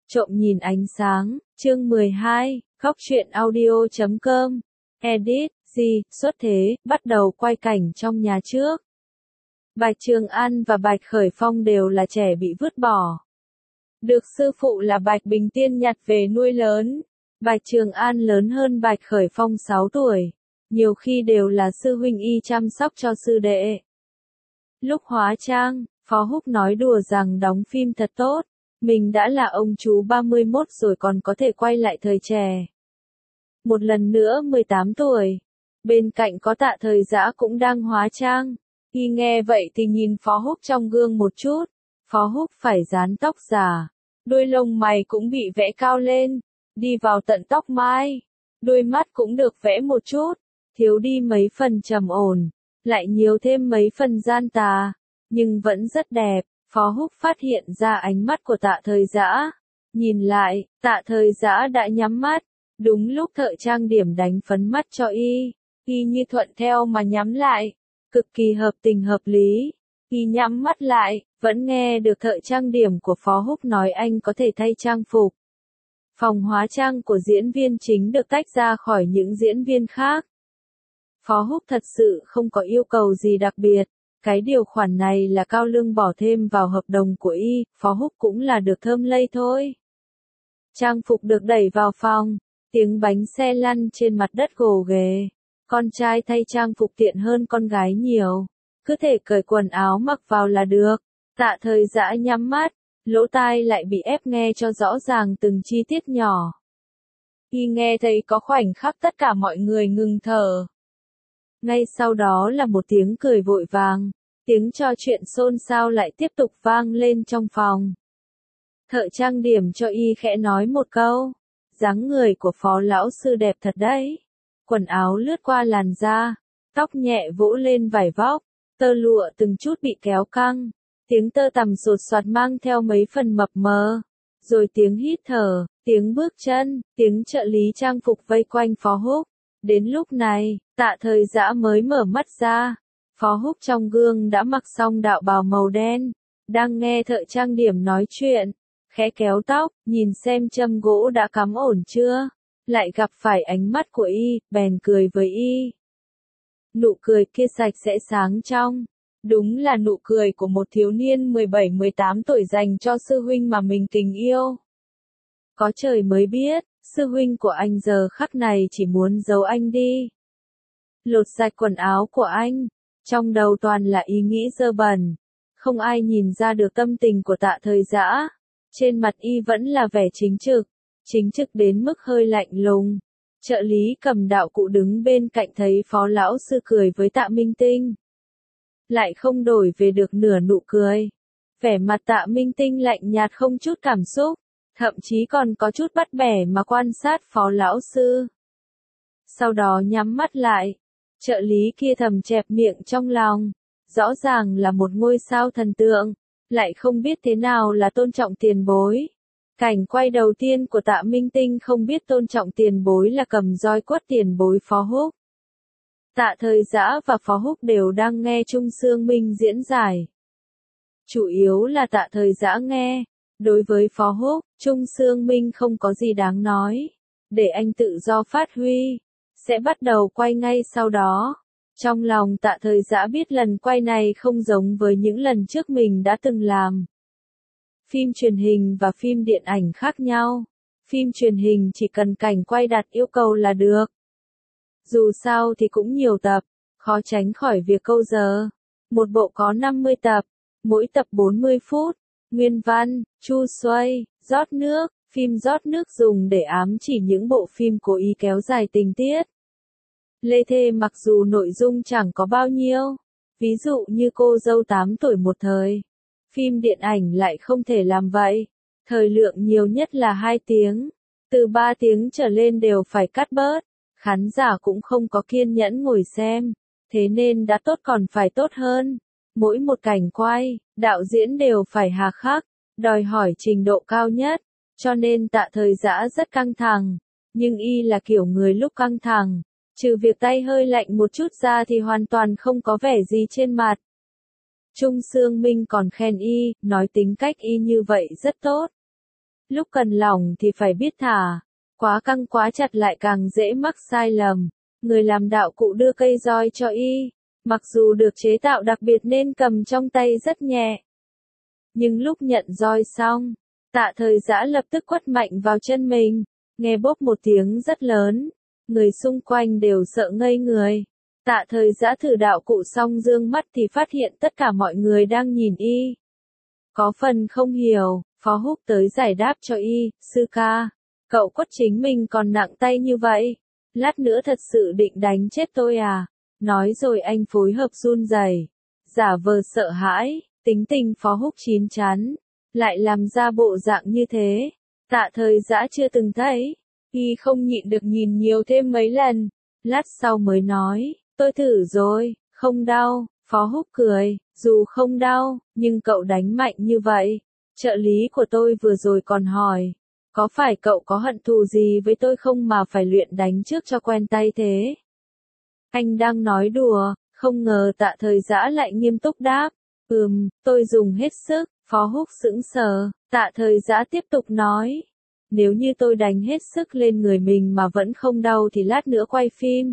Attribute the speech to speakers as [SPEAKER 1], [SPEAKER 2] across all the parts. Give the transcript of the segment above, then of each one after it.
[SPEAKER 1] Trộm nhìn ánh sáng, chương 12, Góc truyện audio.com, edit, xuất thế, bắt đầu quay cảnh trong nhà trước. Bạch Trường An và Bạch Khởi Phong đều là trẻ bị vứt bỏ. Được sư phụ là Bạch Bình Tiên nhặt về nuôi lớn. Bạch Trường An lớn hơn Bạch Khởi Phong 6 tuổi. Nhiều khi đều là sư huynh y chăm sóc cho sư đệ. Lúc hóa trang, Phó Húc nói đùa rằng đóng phim thật tốt. Mình đã là ông chú 31 rồi còn có thể quay lại thời trẻ. Một lần nữa 18 tuổi. Bên cạnh có Tạ Thời Dã cũng đang hóa trang. Y nghe vậy thì nhìn Phó Húc trong gương một chút. Phó Húc phải dán tóc giả. Đuôi lông mày cũng bị vẽ cao lên. Đi vào tận tóc mai. Đuôi mắt cũng được vẽ một chút. Thiếu đi mấy phần trầm ổn. Lại nhiều thêm mấy phần gian tà. Nhưng vẫn rất đẹp. Phó Húc phát hiện ra ánh mắt của Tạ Thời Dã. Nhìn lại, Tạ Thời Dã đã nhắm mắt. Đúng lúc thợ trang điểm đánh phấn mắt cho y. Y như thuận theo mà nhắm lại. Cực kỳ hợp tình hợp lý. Y nhắm mắt lại, vẫn nghe được thợ trang điểm của Phó Húc nói anh có thể thay trang phục. Phòng hóa trang của diễn viên chính được tách ra khỏi những diễn viên khác. Phó Húc thật sự không có yêu cầu gì đặc biệt. Cái điều khoản này là Cao Lương bỏ thêm vào hợp đồng của y, Phó Húc cũng là được thơm lây thôi. Trang phục được đẩy vào phòng, tiếng bánh xe lăn trên mặt đất gồ ghề. Con trai thay trang phục tiện hơn con gái nhiều, cứ thể cởi quần áo mặc vào là được. Tạ Thời Dã nhắm mắt, lỗ tai lại bị ép nghe cho rõ ràng từng chi tiết nhỏ. Y nghe thấy có khoảnh khắc tất cả mọi người ngừng thở. Ngay sau đó là một tiếng cười vội vàng, tiếng trò chuyện xôn xao lại tiếp tục vang lên trong phòng. Thợ trang điểm cho y khẽ nói một câu, dáng người của Phó lão sư đẹp thật đấy. Quần áo lướt qua làn da, tóc nhẹ vỗ lên vải vóc, tơ lụa từng chút bị kéo căng, tiếng tơ tằm sột soạt mang theo mấy phần mập mờ, rồi tiếng hít thở, tiếng bước chân, tiếng trợ lý trang phục vây quanh Phó Húc. Đến lúc này, Tạ Thời Dã mới mở mắt ra. Phó Húc trong gương đã mặc xong đạo bào màu đen, đang nghe thợ trang điểm nói chuyện, khẽ kéo tóc, nhìn xem châm gỗ đã cắm ổn chưa, lại gặp phải ánh mắt của y, bèn cười với y. Nụ cười kia sạch sẽ sáng trong, đúng là nụ cười của một thiếu niên 17-18 tuổi dành cho sư huynh mà mình tình yêu. Có trời mới biết, sư huynh của anh giờ khắc này chỉ muốn giấu anh đi. Lột sạch quần áo của anh, trong đầu toàn là ý nghĩ dơ bẩn. Không ai nhìn ra được tâm tình của Tạ Thời Dã. Trên mặt y vẫn là vẻ chính trực đến mức hơi lạnh lùng. Trợ lý cầm đạo cụ đứng bên cạnh thấy Phó lão sư cười với Tạ Minh Tinh. Lại không đổi về được nửa nụ cười. Vẻ mặt Tạ Minh Tinh lạnh nhạt không chút cảm xúc. Thậm chí còn có chút bắt bẻ mà quan sát Phó lão sư. Sau đó nhắm mắt lại. Trợ lý kia thầm chẹp miệng trong lòng. Rõ ràng là một ngôi sao thần tượng. Lại không biết thế nào là tôn trọng tiền bối. Cảnh quay đầu tiên của Tạ Minh Tinh không biết tôn trọng tiền bối là cầm roi quất tiền bối Phó Húc. Tạ Thời Dã và Phó Húc đều đang nghe Trung Sương Minh diễn giải. Chủ yếu là Tạ Thời Dã nghe. Đối với Phó Húc, Trung Sương Minh không có gì đáng nói. Để anh tự do phát huy. Sẽ bắt đầu quay ngay sau đó. Trong lòng Tạ Thời Dã biết lần quay này không giống với những lần trước mình đã từng làm. Phim truyền hình và phim điện ảnh khác nhau. Phim truyền hình chỉ cần cảnh quay đạt yêu cầu là được. Dù sao thì cũng nhiều tập, khó tránh khỏi việc câu giờ. Một bộ có 50 tập, mỗi tập 40 phút. Nguyên văn, chu xoay, rót nước, phim rót nước dùng để ám chỉ những bộ phim cố ý kéo dài tình tiết. Lê Thê mặc dù nội dung chẳng có bao nhiêu, ví dụ như Cô dâu 8 tuổi một thời. Phim điện ảnh lại không thể làm vậy. Thời lượng nhiều nhất là 2 tiếng, từ 3 tiếng trở lên đều phải cắt bớt. Khán giả cũng không có kiên nhẫn ngồi xem, thế nên đã tốt còn phải tốt hơn. Mỗi một cảnh quay, đạo diễn đều phải hà khắc, đòi hỏi trình độ cao nhất, cho nên Tạ Thời Dã rất căng thẳng. Nhưng y là kiểu người lúc căng thẳng, trừ việc tay hơi lạnh một chút ra thì hoàn toàn không có vẻ gì trên mặt. Trung Sương Minh còn khen y, nói tính cách y như vậy rất tốt. Lúc cần lỏng thì phải biết thả, quá căng quá chặt lại càng dễ mắc sai lầm. Người làm đạo cụ đưa cây roi cho y, mặc dù được chế tạo đặc biệt nên cầm trong tay rất nhẹ. Nhưng lúc nhận roi xong, Tạ Thời Giã lập tức quất mạnh vào chân mình, nghe bốp một tiếng rất lớn, người xung quanh đều sợ ngây người. Tạ Thời Giã thử đạo cụ xong dương mắt thì phát hiện tất cả mọi người đang nhìn y. Có phần không hiểu, Phó Húc tới giải đáp cho y, sư ca, cậu quất chính mình còn nặng tay như vậy, lát nữa thật sự định đánh chết tôi à? Nói rồi anh phối hợp run rẩy, giả vờ sợ hãi, tính tình Phó Húc chín chắn, lại làm ra bộ dạng như thế. Tạ Thời Giã chưa từng thấy, y không nhịn được nhìn nhiều thêm mấy lần, lát sau mới nói, tôi thử rồi, không đau. Phó Húc cười, dù không đau, nhưng cậu đánh mạnh như vậy. Trợ lý của tôi vừa rồi còn hỏi, có phải cậu có hận thù gì với tôi không mà phải luyện đánh trước cho quen tay thế? Anh đang nói đùa, không ngờ Tạ Thời Giã lại nghiêm túc đáp, tôi dùng hết sức. Phó Húc sững sờ, Tạ Thời Giã tiếp tục nói, nếu như tôi đánh hết sức lên người mình mà vẫn không đau thì lát nữa quay phim.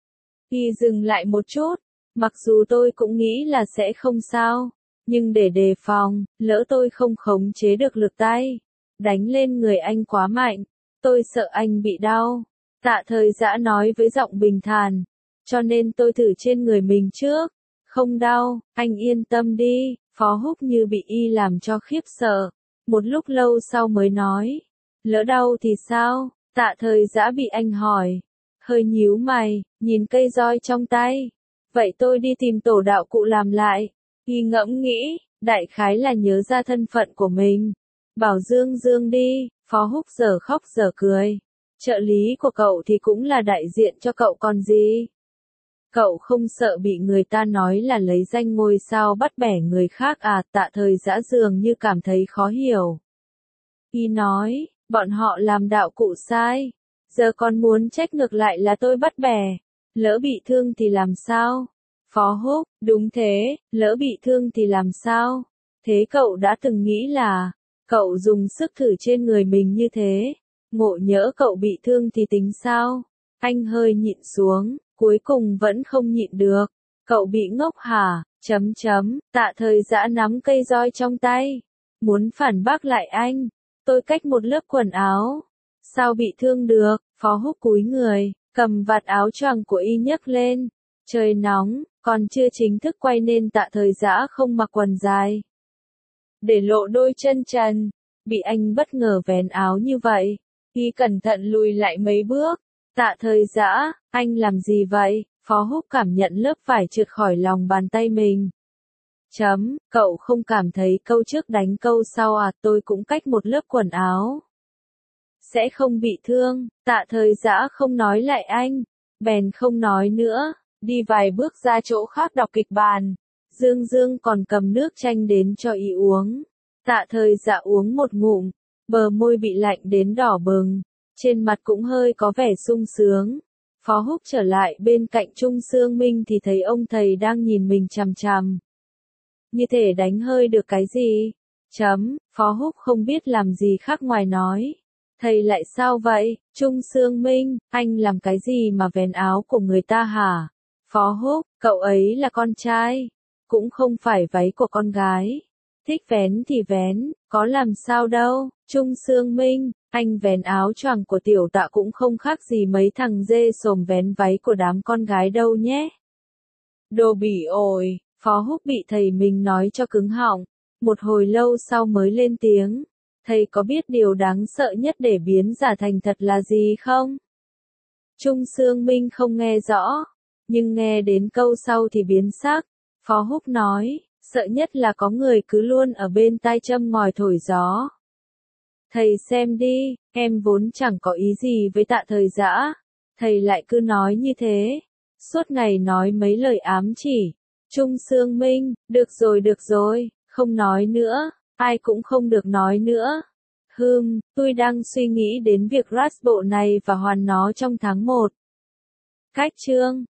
[SPEAKER 1] Y dừng lại một chút, mặc dù tôi cũng nghĩ là sẽ không sao, nhưng để đề phòng, lỡ tôi không khống chế được lực tay, đánh lên người anh quá mạnh, tôi sợ anh bị đau. Tạ Thời Giã nói với giọng bình thản, cho nên tôi thử trên người mình trước, không đau, anh yên tâm đi. Phó Húc như bị y làm cho khiếp sợ, một lúc lâu sau mới nói, lỡ đau thì sao? Tạ Thời Giã bị anh hỏi, hơi nhíu mày, nhìn cây roi trong tay. Vậy tôi đi tìm tổ đạo cụ làm lại. Y ngẫm nghĩ, đại khái là nhớ ra thân phận của mình. Bảo Dương Dương đi. Phó Húc giờ khóc giờ cười. Trợ lý của cậu thì cũng là đại diện cho cậu còn gì. Cậu không sợ bị người ta nói là lấy danh ngôi sao bắt bẻ người khác à? Tạ Thời Giã dường như cảm thấy khó hiểu. Y nói, bọn họ làm đạo cụ sai. Giờ còn muốn trách ngược lại là tôi bắt bẻ. Lỡ bị thương thì làm sao? Phó Húc, đúng thế, lỡ bị thương thì làm sao? Thế cậu đã từng nghĩ là, cậu dùng sức thử trên người mình như thế, ngộ nhỡ cậu bị thương thì tính sao? Anh hơi nhịn xuống, cuối cùng vẫn không nhịn được. Cậu bị ngốc hả? Tạ Thời Giã nắm cây roi trong tay, muốn phản bác lại anh. Tôi cách một lớp quần áo. Sao bị thương được? Phó Húc cúi người, cầm vạt áo choàng của y nhấc lên. Trời nóng, còn chưa chính thức quay nên Tạ Thời Giã không mặc quần dài, để lộ đôi chân trần. Bị anh bất ngờ vén áo như vậy, y cẩn thận lùi lại mấy bước. Tạ Thời Giã, anh làm gì vậy? Phó Húc cảm nhận lớp vải trượt khỏi lòng bàn tay mình. Cậu không cảm thấy câu trước đánh câu sau à? Tôi cũng cách một lớp quần áo, sẽ không bị thương. Tạ Thời Giã không nói lại anh, bèn không nói nữa, đi vài bước ra chỗ khác đọc kịch bản. Dương Dương còn cầm nước chanh đến cho y uống. Tạ Thời Giã uống một ngụm, bờ môi bị lạnh đến đỏ bừng, trên mặt cũng hơi có vẻ sung sướng. Phó Húc trở lại bên cạnh Trung Sương Minh thì thấy ông thầy đang nhìn mình chằm chằm, như thể đánh hơi được cái gì. Phó Húc không biết làm gì khác ngoài nói, thầy lại sao vậy? Trung Sương Minh, anh làm cái gì mà vén áo của người ta hả? Phó Húc, cậu ấy là con trai, cũng không phải váy của con gái. Thích vén thì vén, có làm sao đâu. Trung Sương Minh, anh vén áo choàng của tiểu Tạ cũng không khác gì mấy thằng dê sồm vén váy của đám con gái đâu nhé. Đồ bỉ ổi. Phó Húc bị thầy mình nói cho cứng họng, một hồi lâu sau mới lên tiếng. Thầy có biết điều đáng sợ nhất để biến giả thành thật là gì không? Trung Sương Minh không nghe rõ, nhưng nghe đến câu sau thì biến sắc. Phó Húc nói, sợ nhất là có người cứ luôn ở bên tai châm ngòi thổi gió. Thầy xem đi, em vốn chẳng có ý gì với Tạ Thời Giã, thầy lại cứ nói như thế, suốt ngày nói mấy lời ám chỉ. Trung Sương Minh, được rồi, không nói nữa, ai cũng không được nói nữa. Tôi đang suy nghĩ đến việc rát bộ này và hoàn nó trong tháng 1. Cách chương